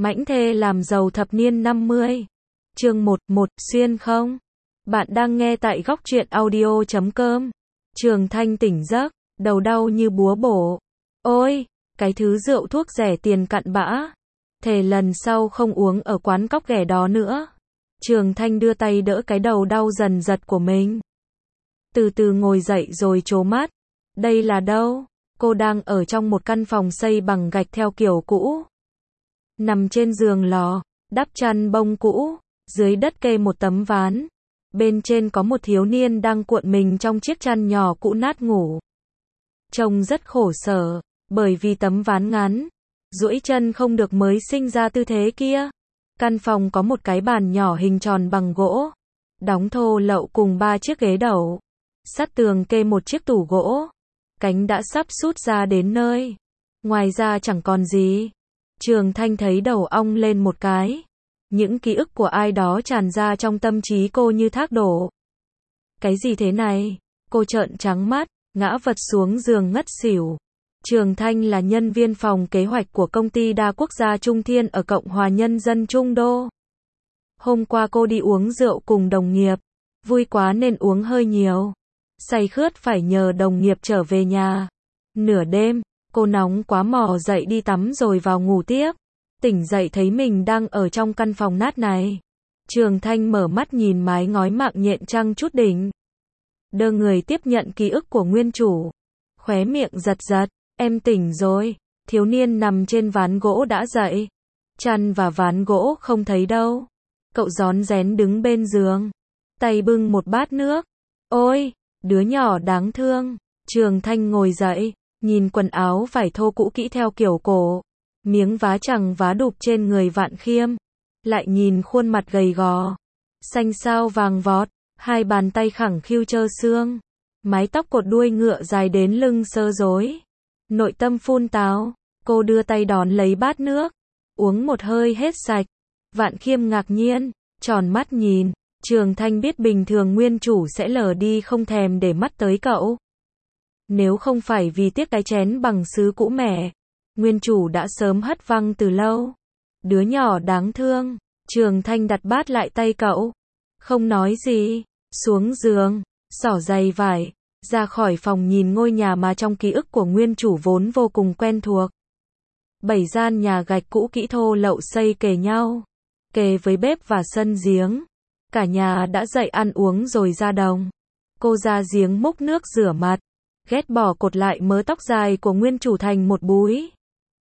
Mãnh thê làm giàu thập niên 50. Chương 1, xuyên không? Bạn đang nghe tại góc truyện audio.com. Trường Thanh tỉnh giấc, đầu đau như búa bổ. Ôi, cái thứ rượu thuốc rẻ tiền cặn bã. Thề lần sau không uống ở quán cóc ghẻ đó nữa. Trường Thanh đưa tay đỡ cái đầu đau dần giật của mình. Từ từ ngồi dậy rồi trố mắt. Đây là đâu? Cô đang ở trong một căn phòng xây bằng gạch theo kiểu cũ. Nằm trên giường lò, đắp chăn bông cũ, dưới đất kê một tấm ván. Bên trên có một thiếu niên đang cuộn mình trong chiếc chăn nhỏ cũ nát ngủ. Trông rất khổ sở, bởi vì tấm ván ngắn, duỗi chân không được mới sinh ra tư thế kia. Căn phòng có một cái bàn nhỏ hình tròn bằng gỗ, đóng thô lậu cùng 3 chiếc ghế đầu. Sát tường kê một chiếc tủ gỗ, cánh đã sắp sút ra đến nơi. Ngoài ra chẳng còn gì. Trường Thanh thấy đầu ong lên một cái. Những ký ức của ai đó tràn ra trong tâm trí cô như thác đổ. Cái gì thế này? Cô trợn trắng mắt, ngã vật xuống giường ngất xỉu. Trường Thanh là nhân viên phòng kế hoạch của công ty đa quốc gia Trung Thiên ở Cộng hòa Nhân dân Trung Đô. Hôm qua cô đi uống rượu cùng đồng nghiệp. Vui quá nên uống hơi nhiều. Say khướt phải nhờ đồng nghiệp trở về nhà. Nửa đêm, cô nóng quá mò dậy đi tắm rồi vào ngủ tiếp. Tỉnh dậy thấy mình đang ở trong căn phòng nát này. Trường Thanh mở mắt nhìn mái ngói mạng nhện trăng chút đỉnh. Đơ người tiếp nhận ký ức của nguyên chủ. Khóe miệng giật giật, em tỉnh rồi. Thiếu niên nằm trên ván gỗ đã dậy. Chăn và ván gỗ không thấy đâu. Cậu rón rén đứng bên giường. Tay bưng một bát nước. Ôi, đứa nhỏ đáng thương. Trường Thanh ngồi dậy, nhìn quần áo vải thô cũ kỹ theo kiểu cổ. Miếng vá chằng vá đục trên người Vạn Khiêm. Lại nhìn khuôn mặt gầy gò. Xanh xao vàng vọt, hai bàn tay khẳng khiu trơ xương. Mái tóc cột đuôi ngựa dài đến lưng sơ rối. Nội tâm phun táo, cô đưa tay đón lấy bát nước. Uống một hơi hết sạch. Vạn Khiêm ngạc nhiên, tròn mắt nhìn. Trường Thanh biết bình thường nguyên chủ sẽ lờ đi không thèm để mắt tới cậu. Nếu không phải vì tiếc cái chén bằng sứ cũ mẻ, nguyên chủ đã sớm hất văng từ lâu. Đứa nhỏ đáng thương. Trường Thanh đặt bát lại tay cậu. Không nói gì. Xuống giường, xỏ giày vải, ra khỏi phòng nhìn ngôi nhà mà trong ký ức của nguyên chủ vốn vô cùng quen thuộc. 7 gian nhà gạch cũ kỹ thô lậu xây kề nhau, kề với bếp và sân giếng. Cả nhà đã dậy ăn uống rồi ra đồng. Cô ra giếng múc nước rửa mặt, ghét bỏ cột lại mớ tóc dài của nguyên chủ thành một búi.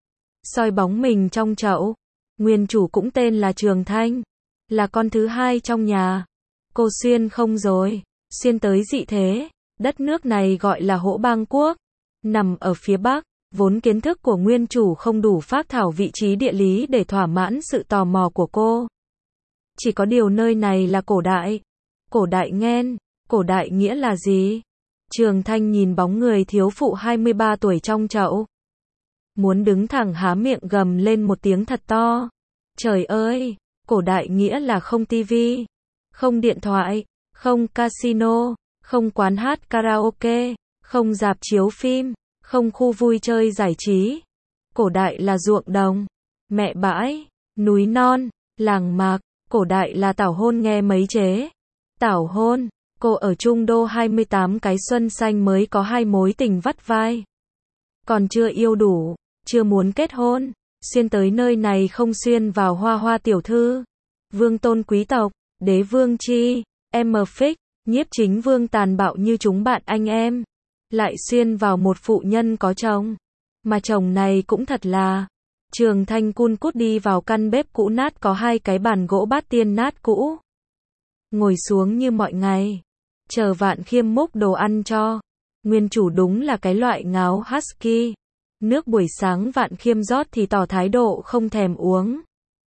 Soi bóng mình trong chậu. Nguyên chủ cũng tên là Trường Thanh, là con thứ hai trong nhà. Cô xuyên không rồi, xuyên tới dị thế. Đất nước này gọi là Hỗ Bang Quốc, nằm ở phía Bắc. Vốn kiến thức của nguyên chủ không đủ phác thảo vị trí địa lý để thỏa mãn sự tò mò của cô. Chỉ có điều nơi này là cổ đại. Cổ đại nghen, cổ đại nghĩa là gì? Trường Thanh nhìn bóng người thiếu phụ 23 tuổi trong chậu. Muốn đứng thẳng há miệng gầm lên một tiếng thật to. Trời ơi, cổ đại nghĩa là không tivi, không điện thoại, không casino, không quán hát karaoke, không rạp chiếu phim, không khu vui chơi giải trí. Cổ đại là ruộng đồng, mẹ bãi, núi non, làng mạc. Cổ đại là tảo hôn nghe mấy chế. Tảo hôn, cô ở Trung Đô 28 cái xuân xanh mới có 2 mối tình vắt vai. Còn chưa yêu đủ, chưa muốn kết hôn, xuyên tới nơi này không xuyên vào hoa hoa tiểu thư, vương tôn quý tộc, đế vương chi, fix, nhiếp chính vương tàn bạo như chúng bạn anh em. Lại xuyên vào một phụ nhân có chồng. Mà chồng này cũng thật là. Trường Thanh cun cút đi vào căn bếp cũ nát có 2 cái bàn gỗ bát tiên nát cũ. Ngồi xuống như mọi ngày. Chờ Vạn Khiêm múc đồ ăn cho. Nguyên chủ đúng là cái loại ngáo husky. Nước buổi sáng Vạn Khiêm rót thì tỏ thái độ không thèm uống.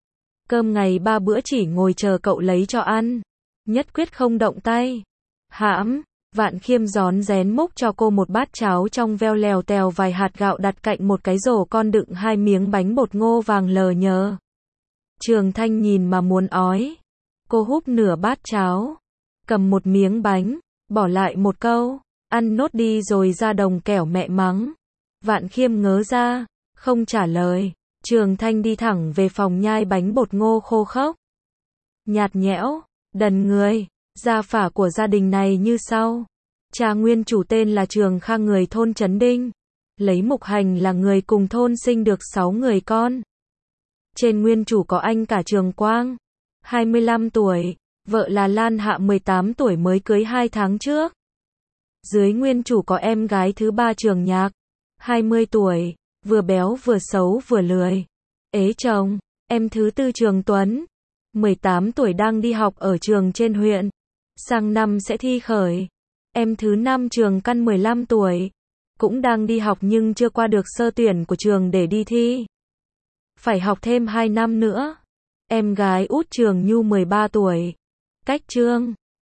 Cơm ngày 3 bữa chỉ ngồi chờ cậu lấy cho ăn. Nhất quyết không động tay. Hãm. Vạn Khiêm rón rén múc cho cô một bát cháo trong veo lèo tèo vài hạt gạo đặt cạnh một cái rổ con đựng 2 miếng bánh bột ngô vàng lờ nhờ. Trường Thanh nhìn mà muốn ói. Cô húp nửa bát cháo, cầm một miếng bánh, bỏ lại một câu, ăn nốt đi rồi ra đồng kẻo mẹ mắng. Vạn Khiêm ngớ ra, không trả lời. Trường Thanh đi thẳng về phòng nhai bánh bột ngô khô khốc. Nhạt nhẽo, đần người, gia phả của gia đình này như sau. Cha nguyên chủ tên là Trường Khang người thôn Trấn Đinh. Lấy Mục Hành là người cùng thôn sinh được 6 người con. Trên nguyên chủ có anh cả Trường Quang, 25 tuổi, vợ là Lan Hạ 18 tuổi mới cưới 2 tháng trước. Dưới nguyên chủ có em gái thứ 3 Trường Nhạc, 20 tuổi, vừa béo vừa xấu vừa lười. Ế chồng, em thứ 4 Trường Tuấn, 18 tuổi đang đi học ở trường trên huyện. Sang năm sẽ thi khởi. Em thứ 5 Trường Căn 15 tuổi, cũng đang đi học nhưng chưa qua được sơ tuyển của trường để đi thi. Phải học thêm 2 năm nữa. Em gái út Trường Nhu 13 tuổi. Cách Trương